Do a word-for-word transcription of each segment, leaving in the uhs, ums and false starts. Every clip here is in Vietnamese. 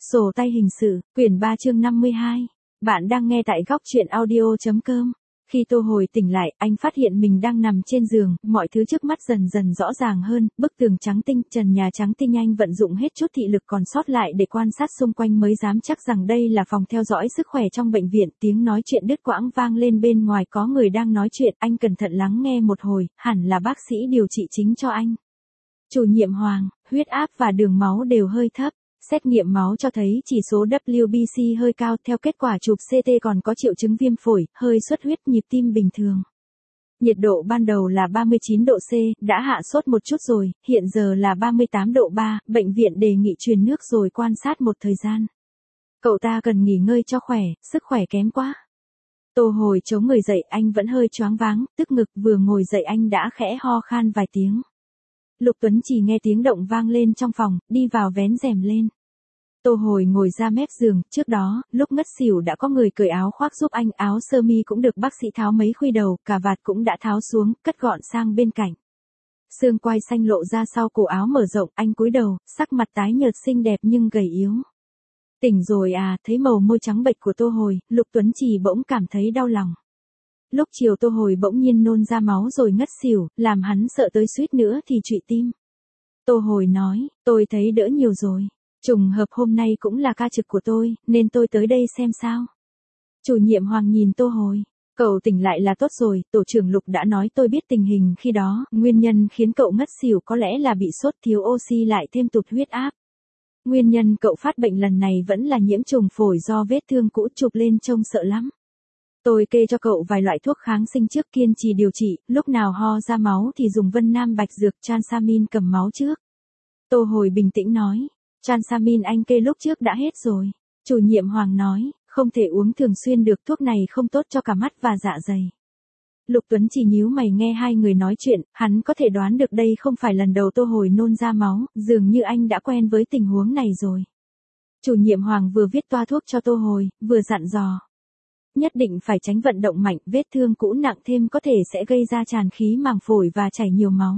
Sổ tay hình sự, quyển ba chương năm mươi hai. Bạn đang nghe tại góc truyện audio.com. Khi Tô Hồi tỉnh lại, anh phát hiện mình đang nằm trên giường, mọi thứ trước mắt dần dần rõ ràng hơn, bức tường trắng tinh, trần nhà trắng tinh, anh vận dụng hết chút thị lực còn sót lại để quan sát xung quanh mới dám chắc rằng đây là phòng theo dõi sức khỏe trong bệnh viện. Tiếng nói chuyện đứt quãng vang lên bên ngoài, có người đang nói chuyện, anh cẩn thận lắng nghe một hồi, hẳn là bác sĩ điều trị chính cho anh. Chủ nhiệm Hoàng, huyết áp và đường máu đều hơi thấp. Xét nghiệm máu cho thấy chỉ số W B C hơi cao, theo kết quả chụp C T còn có triệu chứng viêm phổi, hơi xuất huyết, nhịp tim bình thường. Nhiệt độ ban đầu là ba mươi chín độ C, đã hạ sốt một chút rồi, hiện giờ là ba mươi tám độ ba, bệnh viện đề nghị truyền nước rồi quan sát một thời gian. Cậu ta cần nghỉ ngơi cho khỏe, sức khỏe kém quá. Tô Hồi chống người dậy, anh vẫn hơi choáng váng, tức ngực, vừa ngồi dậy anh đã khẽ ho khan vài tiếng. Lục Tuấn Chỉ nghe tiếng động vang lên trong phòng, đi vào vén rèm lên. Tô Hồi ngồi ra mép giường, trước đó, lúc ngất xỉu đã có người cởi áo khoác giúp anh, áo sơ mi cũng được bác sĩ tháo mấy khuy đầu, cà vạt cũng đã tháo xuống, cất gọn sang bên cạnh. Xương quai xanh lộ ra sau cổ áo mở rộng, anh cúi đầu, sắc mặt tái nhợt xinh đẹp nhưng gầy yếu. Tỉnh rồi à, thấy màu môi trắng bệch của Tô Hồi, Lục Tuấn Chỉ bỗng cảm thấy đau lòng. Lúc chiều Tô Hồi bỗng nhiên nôn ra máu rồi ngất xỉu, làm hắn sợ tới suýt nữa thì trụy tim. Tô Hồi nói, tôi thấy đỡ nhiều rồi. Trùng hợp hôm nay cũng là ca trực của tôi, nên tôi tới đây xem sao. Chủ nhiệm Hoàng nhìn Tô Hồi. Cậu tỉnh lại là tốt rồi, tổ trưởng Lục đã nói tôi biết tình hình khi đó, nguyên nhân khiến cậu ngất xỉu có lẽ là bị sốt thiếu oxy lại thêm tụt huyết áp. Nguyên nhân cậu phát bệnh lần này vẫn là nhiễm trùng phổi do vết thương cũ, chụp lên trông sợ lắm. Tôi kê cho cậu vài loại thuốc kháng sinh trước, kiên trì điều trị, lúc nào ho ra máu thì dùng Vân Nam Bạch Dược Transamin cầm máu trước. Tô Hồi bình tĩnh nói, Transamin anh kê lúc trước đã hết rồi. Chủ nhiệm Hoàng nói, không thể uống thường xuyên được, thuốc này không tốt cho cả mắt và dạ dày. Lục Tuấn Chỉ nhíu mày nghe hai người nói chuyện, hắn có thể đoán được đây không phải lần đầu Tô Hồi nôn ra máu, dường như anh đã quen với tình huống này rồi. Chủ nhiệm Hoàng vừa viết toa thuốc cho Tô Hồi, vừa dặn dò. Nhất định phải tránh vận động mạnh, vết thương cũ nặng thêm có thể sẽ gây ra tràn khí màng phổi và chảy nhiều máu.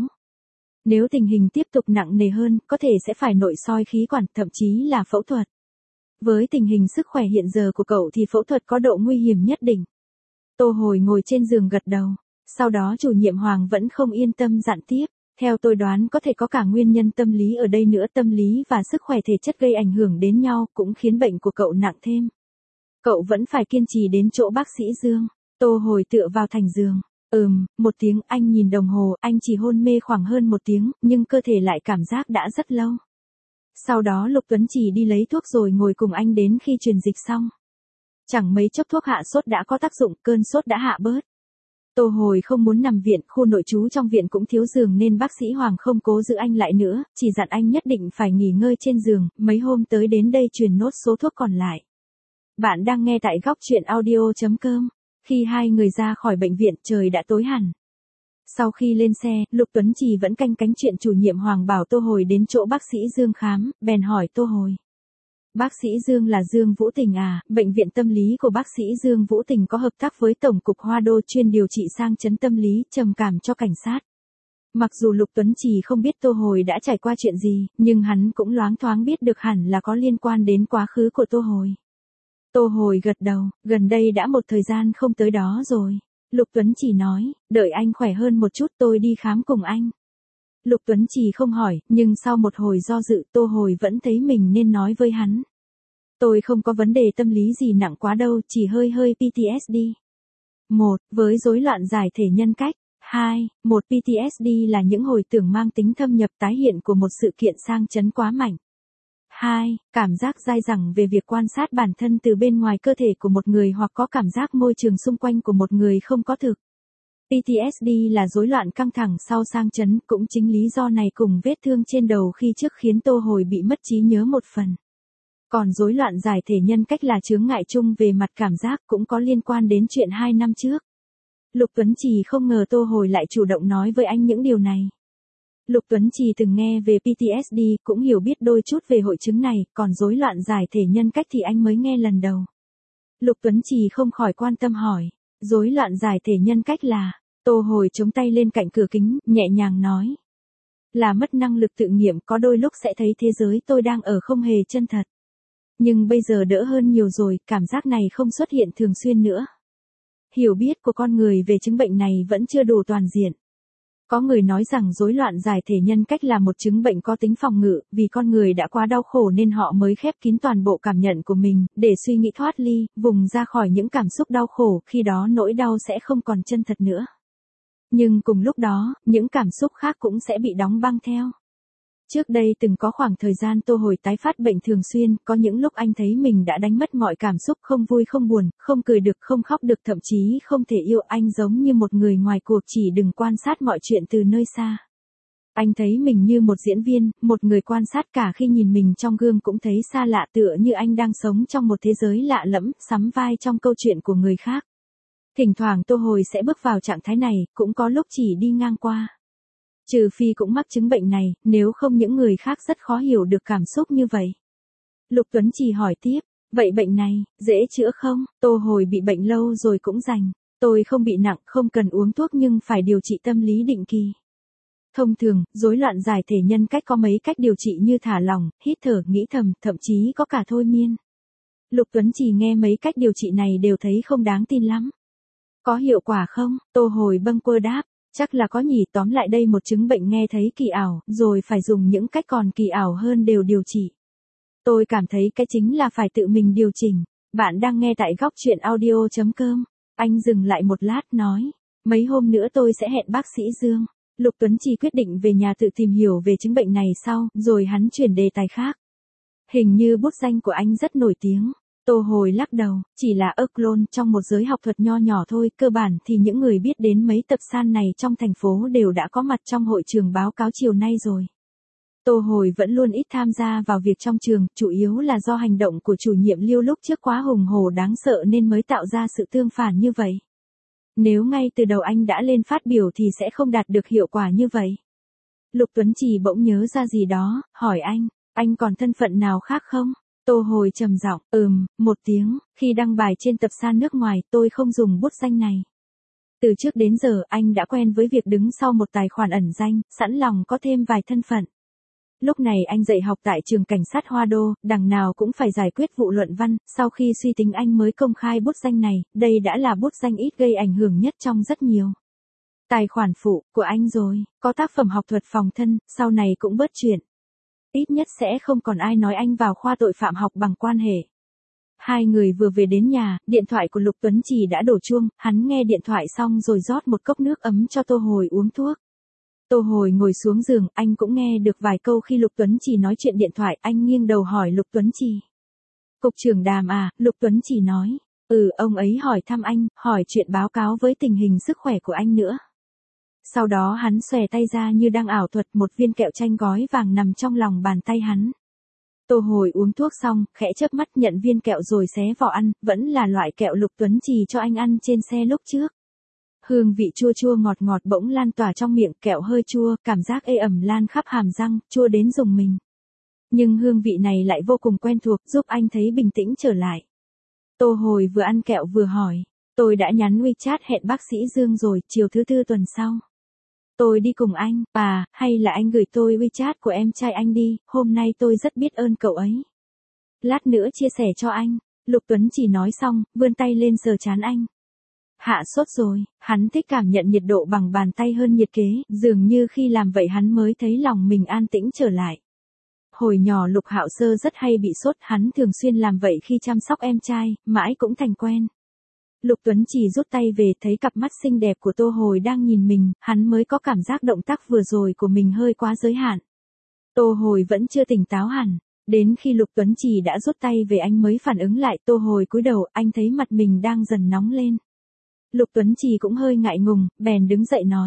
Nếu tình hình tiếp tục nặng nề hơn, có thể sẽ phải nội soi khí quản, thậm chí là phẫu thuật. Với tình hình sức khỏe hiện giờ của cậu thì phẫu thuật có độ nguy hiểm nhất định. Tô Hồi ngồi trên giường gật đầu. Sau đó chủ nhiệm Hoàng vẫn không yên tâm dặn tiếp. Theo tôi đoán có thể có cả nguyên nhân tâm lý ở đây nữa, tâm lý và sức khỏe thể chất gây ảnh hưởng đến nhau cũng khiến bệnh của cậu nặng thêm. Cậu vẫn phải kiên trì đến chỗ bác sĩ Dương. Tô Hồi tựa vào thành giường. Ừm, một tiếng, anh nhìn đồng hồ, anh chỉ hôn mê khoảng hơn một tiếng, nhưng cơ thể lại cảm giác đã rất lâu. Sau đó Lục Tuấn Chỉ đi lấy thuốc rồi ngồi cùng anh đến khi truyền dịch xong. Chẳng mấy chốc thuốc hạ sốt đã có tác dụng, cơn sốt đã hạ bớt. Tô Hồi không muốn nằm viện, khu nội trú trong viện cũng thiếu giường nên bác sĩ Hoàng không cố giữ anh lại nữa, chỉ dặn anh nhất định phải nghỉ ngơi trên giường, mấy hôm tới đến đây truyền nốt số thuốc còn lại. Bạn đang nghe tại góc truyện audio.com. Khi hai người ra khỏi bệnh viện, trời đã tối hẳn. Sau khi lên xe, Lục Tuấn Chỉ vẫn canh cánh chuyện chủ nhiệm Hoàng bảo Tô Hồi đến chỗ bác sĩ Dương khám, bèn hỏi Tô Hồi. Bác sĩ Dương là Dương Vũ Tình à? Bệnh viện tâm lý của bác sĩ Dương Vũ Tình có hợp tác với Tổng cục Hoa Đô chuyên điều trị sang chấn tâm lý, trầm cảm cho cảnh sát. Mặc dù Lục Tuấn Chỉ không biết Tô Hồi đã trải qua chuyện gì, nhưng hắn cũng loáng thoáng biết được hẳn là có liên quan đến quá khứ của Tô Hồi. Tô Hồi gật đầu, gần đây đã một thời gian không tới đó rồi. Lục Tuấn Chỉ nói, đợi anh khỏe hơn một chút tôi đi khám cùng anh. Lục Tuấn Chỉ không hỏi, nhưng sau một hồi do dự Tô Hồi vẫn thấy mình nên nói với hắn. Tôi không có vấn đề tâm lý gì nặng quá đâu, chỉ hơi hơi P T S D. một. Với rối loạn giải thể nhân cách. hai. Một P T S D là những hồi tưởng mang tính thâm nhập tái hiện của một sự kiện sang chấn quá mạnh. hai. Cảm giác dai dẳng về việc quan sát bản thân từ bên ngoài cơ thể của một người hoặc có cảm giác môi trường xung quanh của một người không có thực. P T S D là rối loạn căng thẳng sau sang chấn, cũng chính lý do này cùng vết thương trên đầu khi trước khiến Tô Hồi bị mất trí nhớ một phần. Còn rối loạn giải thể nhân cách là chướng ngại chung về mặt cảm giác, cũng có liên quan đến chuyện hai năm trước. Lục Tuấn Chỉ không ngờ Tô Hồi lại chủ động nói với anh những điều này. Lục Tuấn Chỉ từng nghe về P T S D, cũng hiểu biết đôi chút về hội chứng này, còn rối loạn giải thể nhân cách thì anh mới nghe lần đầu. Lục Tuấn Chỉ không khỏi quan tâm hỏi, rối loạn giải thể nhân cách là? Tô Hồi chống tay lên cạnh cửa kính, nhẹ nhàng nói. Là mất năng lực tự nghiệm, có đôi lúc sẽ thấy thế giới tôi đang ở không hề chân thật. Nhưng bây giờ đỡ hơn nhiều rồi, cảm giác này không xuất hiện thường xuyên nữa. Hiểu biết của con người về chứng bệnh này vẫn chưa đủ toàn diện. Có người nói rằng rối loạn giải thể nhân cách là một chứng bệnh có tính phòng ngự, vì con người đã quá đau khổ nên họ mới khép kín toàn bộ cảm nhận của mình, để suy nghĩ thoát ly, vùng ra khỏi những cảm xúc đau khổ, khi đó nỗi đau sẽ không còn chân thật nữa. Nhưng cùng lúc đó, những cảm xúc khác cũng sẽ bị đóng băng theo. Trước đây từng có khoảng thời gian Tô Hồi tái phát bệnh thường xuyên, có những lúc anh thấy mình đã đánh mất mọi cảm xúc, không vui không buồn, không cười được, không khóc được, thậm chí không thể yêu. Anh giống như một người ngoài cuộc chỉ đừng quan sát mọi chuyện từ nơi xa. Anh thấy mình như một diễn viên, một người quan sát, cả khi nhìn mình trong gương cũng thấy xa lạ, tựa như anh đang sống trong một thế giới lạ lẫm, sắm vai trong câu chuyện của người khác. Thỉnh thoảng Tô Hồi sẽ bước vào trạng thái này, cũng có lúc chỉ đi ngang qua. Trừ phi cũng mắc chứng bệnh này, nếu không những người khác rất khó hiểu được cảm xúc như vậy. Lục Tuấn Trì hỏi tiếp, vậy bệnh này, dễ chữa không? Tô Hồi bị bệnh lâu rồi cũng rành. Tôi không bị nặng, không cần uống thuốc nhưng phải điều trị tâm lý định kỳ. Thông thường, rối loạn giải thể nhân cách có mấy cách điều trị như thả lỏng, hít thở, nghĩ thầm, thậm chí có cả thôi miên. Lục Tuấn Trì nghe mấy cách điều trị này đều thấy không đáng tin lắm. Có hiệu quả không? Tô Hồi bâng quơ đáp. Chắc là có nhỉ, tóm lại đây một chứng bệnh nghe thấy kỳ ảo, rồi phải dùng những cách còn kỳ ảo hơn đều điều trị. Tôi cảm thấy cái chính là phải tự mình điều chỉnh. Bạn đang nghe tại góc chuyện audio chấm com. Anh dừng lại một lát nói, mấy hôm nữa tôi sẽ hẹn bác sĩ Dương. Lục Tuấn Trì quyết định về nhà tự tìm hiểu về chứng bệnh này sau, rồi hắn chuyển đề tài khác. Hình như bút danh của anh rất nổi tiếng. Tô Hồi lắc đầu, chỉ là ơ clone trong một giới học thuật nho nhỏ thôi, cơ bản thì những người biết đến mấy tập san này trong thành phố đều đã có mặt trong hội trường báo cáo chiều nay rồi. Tô Hồi vẫn luôn ít tham gia vào việc trong trường, chủ yếu là do hành động của chủ nhiệm Liêu lúc trước quá hùng hổ đáng sợ nên mới tạo ra sự tương phản như vậy. Nếu ngay từ đầu anh đã lên phát biểu thì sẽ không đạt được hiệu quả như vậy. Lục Tuấn Trì bỗng nhớ ra gì đó, hỏi anh, anh còn thân phận nào khác không? Tô Hồi trầm giọng, ừm, một tiếng, khi đăng bài trên tập san nước ngoài, tôi không dùng bút danh này. Từ trước đến giờ, anh đã quen với việc đứng sau một tài khoản ẩn danh, sẵn lòng có thêm vài thân phận. Lúc này anh dạy học tại trường cảnh sát Hoa Đô, đằng nào cũng phải giải quyết vụ luận văn, sau khi suy tính anh mới công khai bút danh này, đây đã là bút danh ít gây ảnh hưởng nhất trong rất nhiều tài khoản phụ của anh rồi, có tác phẩm học thuật phòng thân, sau này cũng bớt chuyện. Ít nhất sẽ không còn ai nói anh vào khoa tội phạm học bằng quan hệ. Hai người vừa về đến nhà, điện thoại của Lục Tuấn Trì đã đổ chuông, hắn nghe điện thoại xong rồi rót một cốc nước ấm cho Tô Hồi uống thuốc. Tô Hồi ngồi xuống giường, anh cũng nghe được vài câu khi Lục Tuấn Trì nói chuyện điện thoại, anh nghiêng đầu hỏi Lục Tuấn Trì. Cục trưởng Đàm à, Lục Tuấn Trì nói, ừ, ông ấy hỏi thăm anh, hỏi chuyện báo cáo với tình hình sức khỏe của anh nữa. Sau đó hắn xòe tay ra như đang ảo thuật, một viên kẹo chanh gói vàng nằm trong lòng bàn tay hắn. Tô Hồi uống thuốc xong, khẽ chớp mắt nhận viên kẹo rồi xé vỏ ăn, vẫn là loại kẹo Lục Tuấn Trì cho anh ăn trên xe lúc trước. Hương vị chua chua ngọt ngọt bỗng lan tỏa trong miệng, kẹo hơi chua, cảm giác ê ẩm lan khắp hàm răng, chua đến rùng mình. Nhưng hương vị này lại vô cùng quen thuộc, giúp anh thấy bình tĩnh trở lại. Tô Hồi vừa ăn kẹo vừa hỏi, tôi đã nhắn WeChat hẹn bác sĩ Dương rồi, chiều thứ tư tuần sau. Tôi đi cùng anh, à, hay là anh gửi tôi WeChat của em trai anh đi, hôm nay tôi rất biết ơn cậu ấy. Lát nữa chia sẻ cho anh. Lục Tuấn chỉ nói xong, vươn tay lên sờ trán anh. Hạ sốt rồi, hắn thích cảm nhận nhiệt độ bằng bàn tay hơn nhiệt kế, dường như khi làm vậy hắn mới thấy lòng mình an tĩnh trở lại. Hồi nhỏ Lục Hạo Sơ rất hay bị sốt, hắn thường xuyên làm vậy khi chăm sóc em trai, mãi cũng thành quen. Lục Tuấn chỉ rút tay về, thấy cặp mắt xinh đẹp của Tô Hồi đang nhìn mình, hắn mới có cảm giác động tác vừa rồi của mình hơi quá giới hạn. Tô Hồi vẫn chưa tỉnh táo hẳn, đến khi Lục Tuấn chỉ đã rút tay về anh mới phản ứng lại. Tô Hồi cúi đầu, anh thấy mặt mình đang dần nóng lên. Lục Tuấn chỉ cũng hơi ngại ngùng, bèn đứng dậy nói.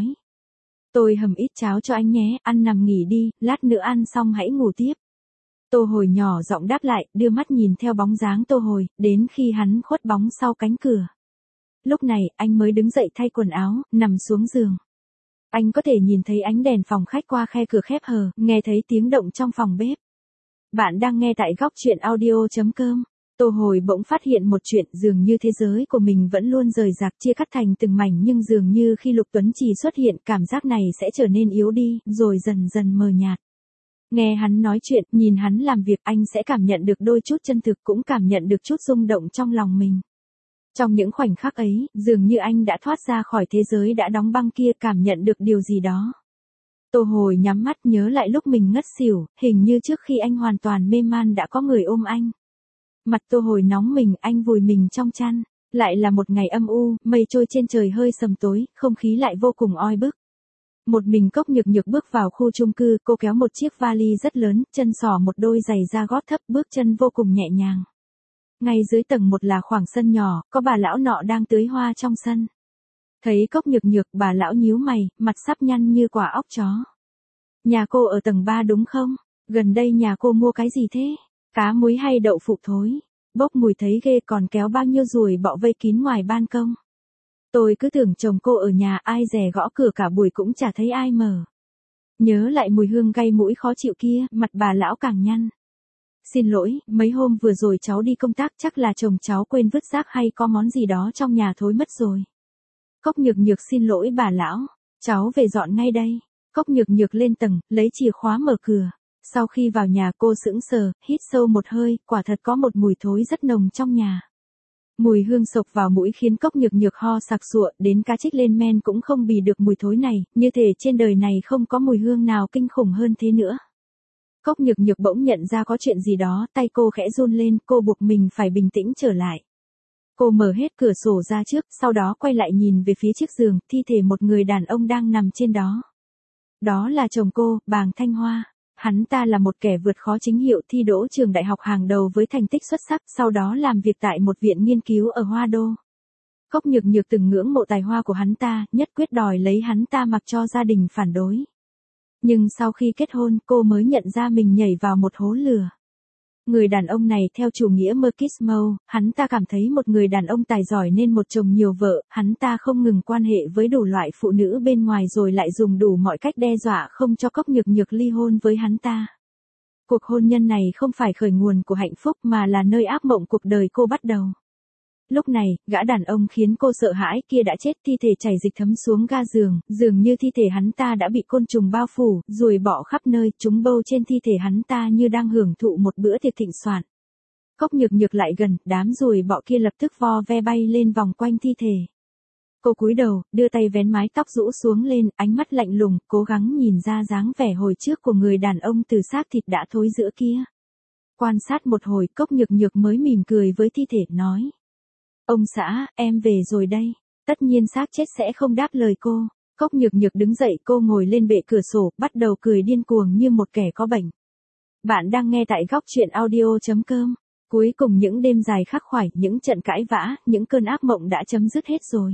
Tôi hầm ít cháo cho anh nhé, ăn nằm nghỉ đi, lát nữa ăn xong hãy ngủ tiếp. Tô Hồi nhỏ giọng đáp lại, đưa mắt nhìn theo bóng dáng Tô Hồi, đến khi hắn khuất bóng sau cánh cửa. Lúc này, anh mới đứng dậy thay quần áo, nằm xuống giường. Anh có thể nhìn thấy ánh đèn phòng khách qua khe cửa khép hờ, nghe thấy tiếng động trong phòng bếp. Bạn đang nghe tại góc chuyện audio chấm com. Tô Hồi bỗng phát hiện một chuyện, dường như thế giới của mình vẫn luôn rời rạc chia cắt thành từng mảnh, nhưng dường như khi Lục Tuấn Trì xuất hiện, cảm giác này sẽ trở nên yếu đi, rồi dần dần mờ nhạt. Nghe hắn nói chuyện, nhìn hắn làm việc, anh sẽ cảm nhận được đôi chút chân thực, cũng cảm nhận được chút rung động trong lòng mình. Trong những khoảnh khắc ấy, dường như anh đã thoát ra khỏi thế giới đã đóng băng kia, cảm nhận được điều gì đó. Tô Hồi nhắm mắt nhớ lại lúc mình ngất xỉu, hình như trước khi anh hoàn toàn mê man đã có người ôm anh. Mặt Tô Hồi nóng mình, anh vùi mình trong chăn. Lại là một ngày âm u, mây trôi trên trời hơi sầm tối, không khí lại vô cùng oi bức. Một mình Cốc Nhược Nhược bước vào khu chung cư, cô kéo một chiếc vali rất lớn, chân xỏ một đôi giày da gót thấp, bước chân vô cùng nhẹ nhàng. Ngay dưới tầng một là khoảng sân nhỏ, có bà lão nọ đang tưới hoa trong sân. Thấy Cốc Nhược Nhược, bà lão nhíu mày, mặt sắp nhăn như quả óc chó. Nhà cô ở tầng ba đúng không? Gần đây nhà cô mua cái gì thế? Cá muối hay đậu phụ thối? Bốc mùi thấy ghê, còn kéo bao nhiêu ruồi bọ vây kín ngoài ban công. Tôi cứ tưởng chồng cô ở nhà, ai dè gõ cửa cả buổi cũng chả thấy ai mở. Nhớ lại mùi hương gây mũi khó chịu kia, mặt bà lão càng nhăn. Xin lỗi, mấy hôm vừa rồi cháu đi công tác, chắc là chồng cháu quên vứt rác hay có món gì đó trong nhà thối mất rồi. Cốc Nhược Nhược xin lỗi bà lão, cháu về dọn ngay đây. Cốc Nhược Nhược lên tầng, lấy chìa khóa mở cửa. Sau khi vào nhà cô sững sờ, hít sâu một hơi, quả thật có một mùi thối rất nồng trong nhà. Mùi hương sộc vào mũi khiến Cốc Nhược Nhược ho sặc sụa, đến cá trích lên men cũng không bì được mùi thối này, như thể trên đời này không có mùi hương nào kinh khủng hơn thế nữa. Cốc Nhược Nhược bỗng nhận ra có chuyện gì đó, tay cô khẽ run lên, cô buộc mình phải bình tĩnh trở lại. Cô mở hết cửa sổ ra trước, sau đó quay lại nhìn về phía chiếc giường, thi thể một người đàn ông đang nằm trên đó. Đó là chồng cô, Bàng Thanh Hoa. Hắn ta là một kẻ vượt khó chính hiệu, thi đỗ trường đại học hàng đầu với thành tích xuất sắc, sau đó làm việc tại một viện nghiên cứu ở Hoa Đô. Cốc Nhược Nhược từng ngưỡng mộ tài hoa của hắn ta, nhất quyết đòi lấy hắn ta mặc cho gia đình phản đối. Nhưng sau khi kết hôn, cô mới nhận ra mình nhảy vào một hố lửa. Người đàn ông này theo chủ nghĩa Marxismo, hắn ta cảm thấy một người đàn ông tài giỏi nên một chồng nhiều vợ, hắn ta không ngừng quan hệ với đủ loại phụ nữ bên ngoài rồi lại dùng đủ mọi cách đe dọa không cho Cốc Nhược Nhược ly hôn với hắn ta. Cuộc hôn nhân này không phải khởi nguồn của hạnh phúc mà là nơi ác mộng cuộc đời cô bắt đầu. Lúc này, gã đàn ông khiến cô sợ hãi kia đã chết, thi thể chảy dịch thấm xuống ga giường, dường như thi thể hắn ta đã bị côn trùng bao phủ, ruồi bọ khắp nơi, chúng bâu trên thi thể hắn ta như đang hưởng thụ một bữa tiệc thịnh soạn. Cốc Nhược Nhược lại gần, đám ruồi bọ kia lập tức vo ve bay lên vòng quanh thi thể. Cô cúi đầu, đưa tay vén mái tóc rũ xuống lên, ánh mắt lạnh lùng, cố gắng nhìn ra dáng vẻ hồi trước của người đàn ông từ xác thịt đã thối rữa kia. Quan sát một hồi, Cốc Nhược Nhược mới mỉm cười với thi thể, nói. Ông xã, em về rồi đây. Tất nhiên xác chết sẽ không đáp lời cô. Cốc Nhược Nhược đứng dậy, cô ngồi lên bệ cửa sổ, bắt đầu cười điên cuồng như một kẻ có bệnh. Bạn đang nghe tại góc truyện audio chấm com. Cuối cùng những đêm dài khắc khoải, những trận cãi vã, những cơn ác mộng đã chấm dứt hết rồi.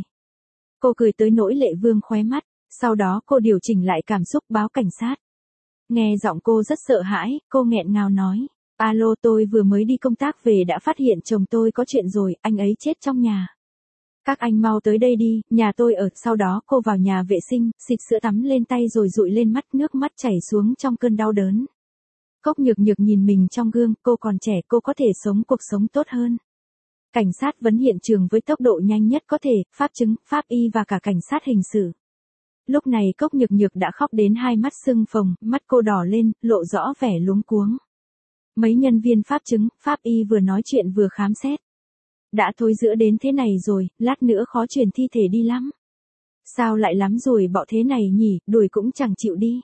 Cô cười tới nỗi lệ vương khóe mắt, sau đó cô điều chỉnh lại cảm xúc, báo cảnh sát. Nghe giọng cô rất sợ hãi, cô nghẹn ngào nói. Alo, tôi vừa mới đi công tác về đã phát hiện chồng tôi có chuyện rồi, anh ấy chết trong nhà. Các anh mau tới đây đi, nhà tôi ở. Sau đó cô vào nhà vệ sinh, xịt sữa tắm lên tay rồi dụi lên mắt, nước mắt chảy xuống trong cơn đau đớn. Cốc Nhược Nhược nhìn mình trong gương, cô còn trẻ, cô có thể sống cuộc sống tốt hơn. Cảnh sát vấn hiện trường với tốc độ nhanh nhất có thể, pháp chứng, pháp y và cả cảnh sát hình sự. Lúc này Cốc Nhược Nhược đã khóc đến hai mắt sưng phồng, mắt cô đỏ lên, lộ rõ vẻ luống cuống. Mấy nhân viên pháp chứng, pháp y vừa nói chuyện vừa khám xét. Đã thối rữa đến thế này rồi, lát nữa khó chuyển thi thể đi lắm. Sao lại lắm rồi bọ thế này nhỉ, đuổi cũng chẳng chịu đi.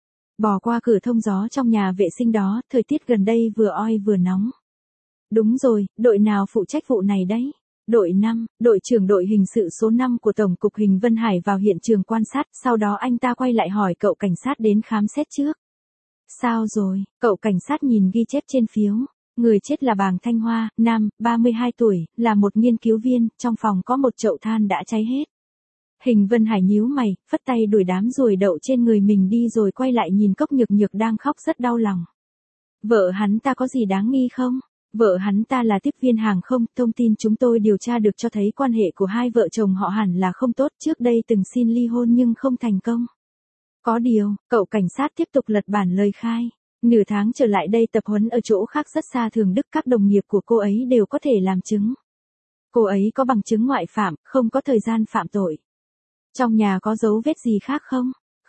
Bò qua cửa thông gió trong nhà vệ sinh đó, thời tiết gần đây vừa oi vừa nóng. Đúng rồi, đội nào phụ trách vụ này đấy? Đội năm, đội trưởng đội hình sự số năm của Tổng cục Hình Vân Hải vào hiện trường quan sát, sau đó anh ta quay lại hỏi cậu cảnh sát đến khám xét trước. Sao rồi, cậu cảnh sát nhìn ghi chép trên phiếu. Người chết là Bàng Thanh Hoa, nam, ba mươi hai tuổi, là một nghiên cứu viên, trong phòng có một chậu than đã cháy hết. Hình Vân Hải nhíu mày, phất tay đuổi đám ruồi đậu trên người mình đi rồi quay lại nhìn Cốc Nhược Nhược đang khóc rất đau lòng. Vợ hắn ta có gì đáng nghi không? Vợ hắn ta là tiếp viên hàng không, thông tin chúng tôi điều tra được cho thấy quan hệ của hai vợ chồng họ hẳn là không tốt, trước đây từng xin ly hôn nhưng không thành công. Có điều, cậu cảnh sát tiếp tục lật bản lời khai. Nửa tháng trở lại đây tập huấn ở chỗ khác rất xa Thường Đức, các đồng nghiệp của cô ấy đều có thể làm chứng. Cô ấy có bằng chứng ngoại phạm, không có thời gian phạm tội. Trong nhà có dấu vết gì khác không?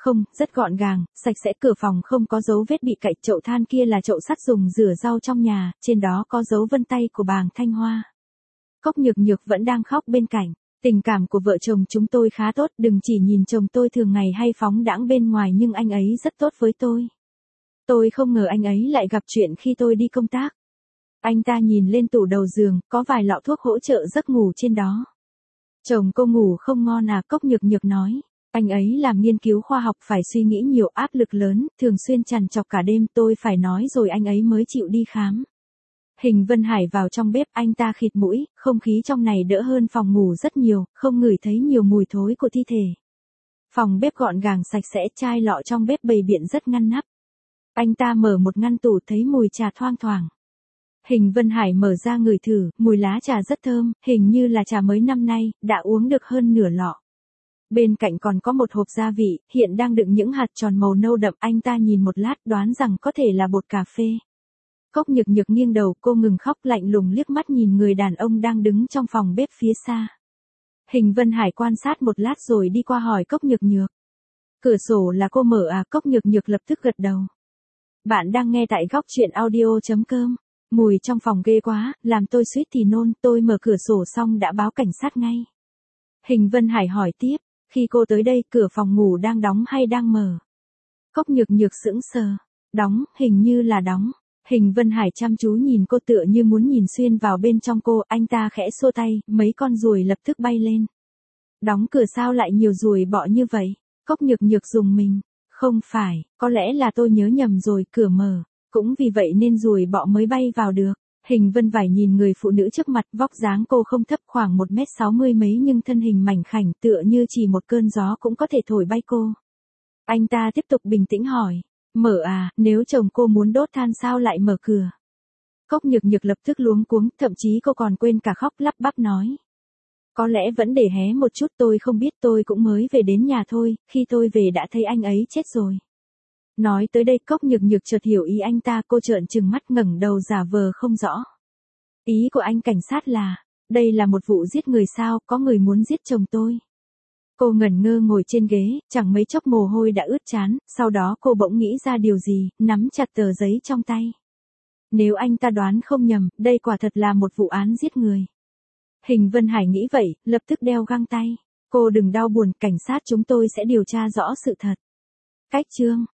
Không, rất gọn gàng, sạch sẽ, cửa phòng không có dấu vết bị cạy, chậu than kia là chậu sắt dùng rửa rau trong nhà, trên đó có dấu vân tay của Bàng Thanh Hoa. Cốc Nhược Nhược vẫn đang khóc bên cạnh. Tình cảm của vợ chồng chúng tôi khá tốt, đừng chỉ nhìn chồng tôi thường ngày hay phóng đãng bên ngoài nhưng anh ấy rất tốt với tôi. Tôi không ngờ anh ấy lại gặp chuyện khi tôi đi công tác. Anh ta nhìn lên tủ đầu giường, có vài lọ thuốc hỗ trợ giấc ngủ trên đó. Chồng cô ngủ không ngon à, Cốc Nhược Nhược nói. Anh ấy làm nghiên cứu khoa học phải suy nghĩ nhiều, áp lực lớn, thường xuyên trằn trọc cả đêm, tôi phải nói rồi anh ấy mới chịu đi khám. Hình Vân Hải vào trong bếp, anh ta khịt mũi, không khí trong này đỡ hơn phòng ngủ rất nhiều, không ngửi thấy nhiều mùi thối của thi thể. Phòng bếp gọn gàng sạch sẽ, chai lọ trong bếp bày biện rất ngăn nắp. Anh ta mở một ngăn tủ thấy mùi trà thoang thoảng. Hình Vân Hải mở ra ngửi thử, mùi lá trà rất thơm, hình như là trà mới năm nay, đã uống được hơn nửa lọ. Bên cạnh còn có một hộp gia vị, hiện đang đựng những hạt tròn màu nâu đậm, anh ta nhìn một lát đoán rằng có thể là bột cà phê. Cốc Nhược Nhược nghiêng đầu, cô ngừng khóc, lạnh lùng liếc mắt nhìn người đàn ông đang đứng trong phòng bếp phía xa. Hình Vân Hải quan sát một lát rồi đi qua hỏi Cốc Nhược Nhược. Cửa sổ là cô mở à? Cốc Nhược Nhược lập tức gật đầu. Bạn đang nghe tại góc truyện audio chấm com. Mùi trong phòng ghê quá, làm tôi suýt thì nôn, tôi mở cửa sổ xong đã báo cảnh sát ngay. Hình Vân Hải hỏi tiếp, khi cô tới đây cửa phòng ngủ đang đóng hay đang mở? Cốc Nhược Nhược sững sờ. Đóng, hình như là đóng. Hình Vân Hải chăm chú nhìn cô tựa như muốn nhìn xuyên vào bên trong cô, anh ta khẽ xua tay, mấy con ruồi lập tức bay lên. Đóng cửa sao lại nhiều ruồi bọ như vậy? Cốc Nhược Nhược rùng mình. Không phải, có lẽ là tôi nhớ nhầm rồi, cửa mở. Cũng vì vậy nên ruồi bọ mới bay vào được. Hình Vân Vải nhìn người phụ nữ trước mặt, vóc dáng cô không thấp, khoảng một mét sáu mươi mấy nhưng thân hình mảnh khảnh tựa như chỉ một cơn gió cũng có thể thổi bay cô. Anh ta tiếp tục bình tĩnh hỏi, mở à, nếu chồng cô muốn đốt than sao lại mở cửa? Cốc Nhược Nhược lập tức luống cuống, thậm chí cô còn quên cả khóc, lắp bắp nói. Có lẽ vẫn để hé một chút, tôi không biết, tôi cũng mới về đến nhà thôi, khi tôi về đã thấy anh ấy chết rồi. Nói tới đây Cốc Nhược Nhược chợt hiểu ý anh ta, cô trợn trừng mắt ngẩng đầu giả vờ không rõ. Ý của anh cảnh sát là, đây là một vụ giết người sao, có người muốn giết chồng tôi. Cô ngẩn ngơ ngồi trên ghế, chẳng mấy chốc mồ hôi đã ướt trán, sau đó cô bỗng nghĩ ra điều gì, nắm chặt tờ giấy trong tay. Nếu anh ta đoán không nhầm, đây quả thật là một vụ án giết người. Hình Vân Hải nghĩ vậy, lập tức đeo găng tay. Cô đừng đau buồn, cảnh sát chúng tôi sẽ điều tra rõ sự thật. Cách chương